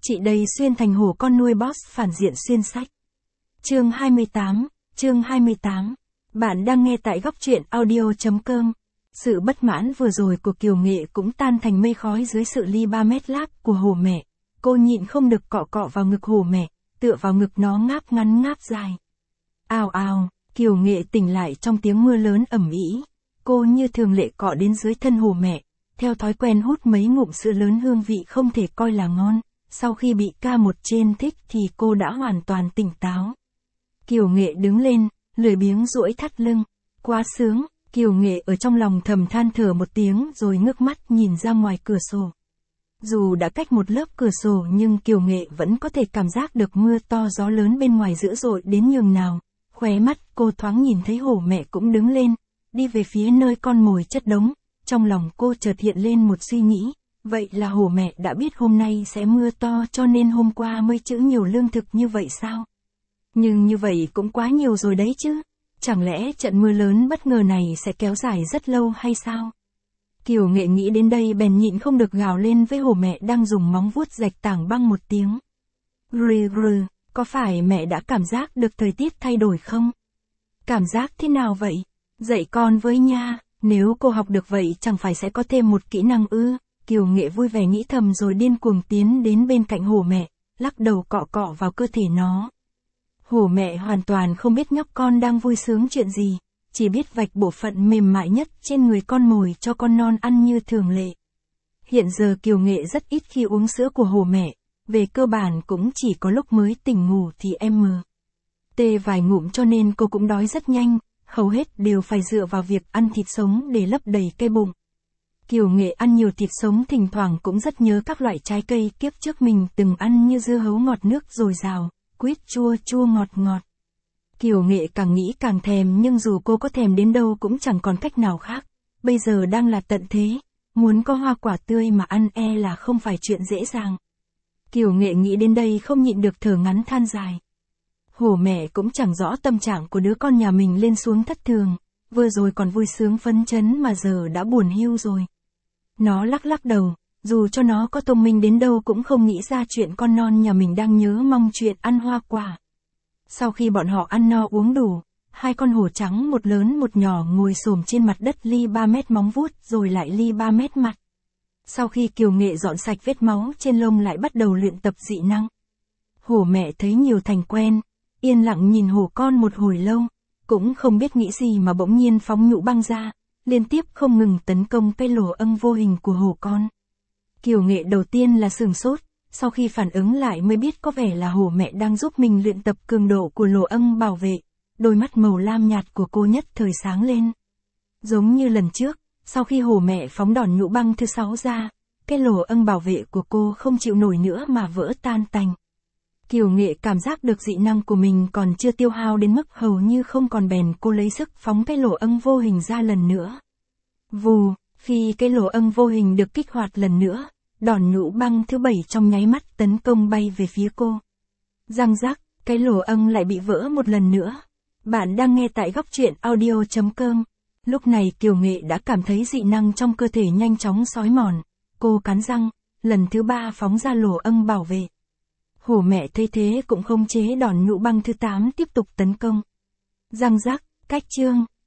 chị đây xuyên thành hổ con nuôi boss phản diện xuyên sách. Chương 28. Bạn đang nghe tại góc truyện audio.com. Sự bất mãn vừa rồi của Kiều Nghệ cũng tan thành mây khói dưới sự ly 3 mét lác của hổ mẹ. Cô nhịn không được cọ cọ vào ngực hổ mẹ, tựa vào ngực nó ngáp ngắn ngáp dài. Ào ào, Kiều Nghệ tỉnh lại trong tiếng mưa lớn ầm ĩ. Cô như thường lệ cọ đến dưới thân hổ mẹ, theo thói quen hút mấy ngụm sữa lớn hương vị không thể coi là ngon. Sau khi bị ca một trên thích thì cô đã hoàn toàn tỉnh táo. Kiều Nghệ đứng lên, lười biếng duỗi thắt lưng. Quá sướng, Kiều Nghệ ở trong lòng thầm than thở một tiếng rồi ngước mắt nhìn ra ngoài cửa sổ. Dù đã cách một lớp cửa sổ nhưng Kiều Nghệ vẫn có thể cảm giác được mưa to gió lớn bên ngoài dữ dội đến nhường nào. Khóe mắt cô thoáng nhìn thấy hổ mẹ cũng đứng lên, đi về phía nơi con mồi chất đống. Trong lòng cô chợt hiện lên một suy nghĩ. Vậy là hổ mẹ đã biết hôm nay sẽ mưa to cho nên hôm qua mới trữ nhiều lương thực như vậy sao? Nhưng như vậy cũng quá nhiều rồi đấy chứ. Chẳng lẽ trận mưa lớn bất ngờ này sẽ kéo dài rất lâu hay sao? Kiều Nghệ nghĩ đến đây bèn nhịn không được gào lên với hổ mẹ đang dùng móng vuốt rạch tảng băng một tiếng. Rừ rừ, có phải mẹ đã cảm giác được thời tiết thay đổi không? Cảm giác thế nào vậy? Dạy con với nha, nếu cô học được vậy chẳng phải sẽ có thêm một kỹ năng ư? Kiều Nghệ vui vẻ nghĩ thầm rồi điên cuồng tiến đến bên cạnh hổ mẹ, lắc đầu cọ cọ vào cơ thể nó. Hổ mẹ hoàn toàn không biết nhóc con đang vui sướng chuyện gì, chỉ biết vạch bộ phận mềm mại nhất trên người con mồi cho con non ăn như thường lệ. Hiện giờ Kiều Nghệ rất ít khi uống sữa của hổ mẹ, về cơ bản cũng chỉ có lúc mới tỉnh ngủ thì tê vài ngụm cho nên cô cũng đói rất nhanh, hầu hết đều phải dựa vào việc ăn thịt sống để lấp đầy cái bụng. Kiều Nghệ ăn nhiều thịt sống thỉnh thoảng cũng rất nhớ các loại trái cây kiếp trước mình từng ăn như dưa hấu ngọt nước dồi dào, quýt chua chua ngọt ngọt. Kiều Nghệ càng nghĩ càng thèm nhưng dù cô có thèm đến đâu cũng chẳng còn cách nào khác. Bây giờ đang là tận thế, muốn có hoa quả tươi mà ăn là không phải chuyện dễ dàng. Kiều Nghệ nghĩ đến đây không nhịn được thở ngắn than dài. Hổ mẹ cũng chẳng rõ tâm trạng của đứa con nhà mình lên xuống thất thường, vừa rồi còn vui sướng phấn chấn mà giờ đã buồn hiu rồi. Nó lắc lắc đầu, dù cho nó có thông minh đến đâu cũng không nghĩ ra chuyện con non nhà mình đang nhớ mong chuyện ăn hoa quả. Sau khi bọn họ ăn no uống đủ, hai con hổ trắng một lớn một nhỏ ngồi xổm trên mặt đất ly 3 mét móng vuốt rồi lại ly 3 mét mặt. Sau khi Kiều Nghệ dọn sạch vết máu trên lông lại bắt đầu luyện tập dị năng. Hổ mẹ thấy nhiều thành quen, yên lặng nhìn hổ con một hồi lâu, cũng không biết nghĩ gì mà bỗng nhiên phóng nhũ băng ra, liên tiếp không ngừng tấn công cái lỗ âng vô hình của hổ con. Kiều Nghệ đầu tiên là sửng sốt, sau khi phản ứng lại mới biết có vẻ là hổ mẹ đang giúp mình luyện tập cường độ của lỗ âng bảo vệ, đôi mắt màu lam nhạt của cô nhất thời sáng lên. Giống như lần trước, sau khi hổ mẹ phóng đòn nhũ băng thứ 6 ra, cái lỗ âng bảo vệ của cô không chịu nổi nữa mà vỡ tan tành. Kiều Nghệ cảm giác được dị năng của mình còn chưa tiêu hao đến mức hầu như không còn bèn cô lấy sức phóng cái lỗ âng vô hình ra lần nữa. Vù, khi cái lỗ âng vô hình được kích hoạt lần nữa, đòn nhũ băng thứ 7 trong nháy mắt tấn công bay về phía cô. Răng rắc, cái lỗ âng lại bị vỡ một lần nữa. Bạn đang nghe tại góc truyện audio.com. Lúc này Kiều Nghệ đã cảm thấy dị năng trong cơ thể nhanh chóng xói mòn. Cô cắn răng, lần thứ 3 phóng ra lỗ âng bảo vệ. Hổ mẹ thấy thế cũng không chế đòn nhũ băng thứ 8 tiếp tục tấn công. Răng rắc, cách chương.